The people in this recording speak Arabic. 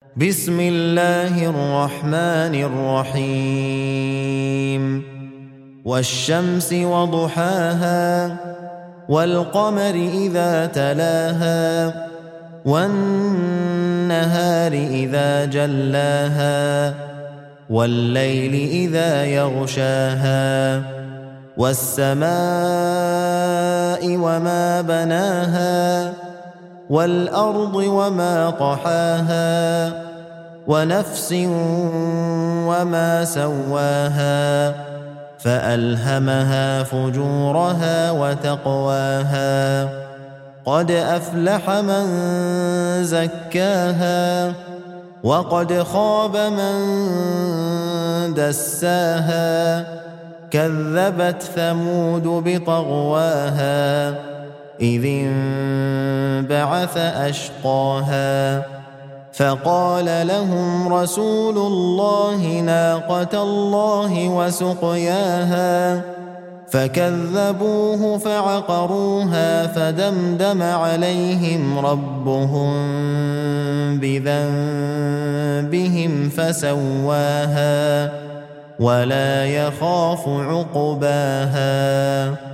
بسم الله الرحمن الرحيم والشمس وضحاها والقمر إذا تلاها والنهار إذا جلاها والليل إذا يغشاها والسماء وما بناها والأرض وما طحاها ونفس وما سواها فألهمها فجورها وتقواها قد أفلح من زكاها وقد خاب من دساها كذبت ثمود بطغواها إذ انبعث أشقاها فقال لهم رسول الله ناقة الله وسقياها فكذبوه فعقروها فدمدم عليهم ربهم بذنبهم فسواها ولا يخاف عقباها.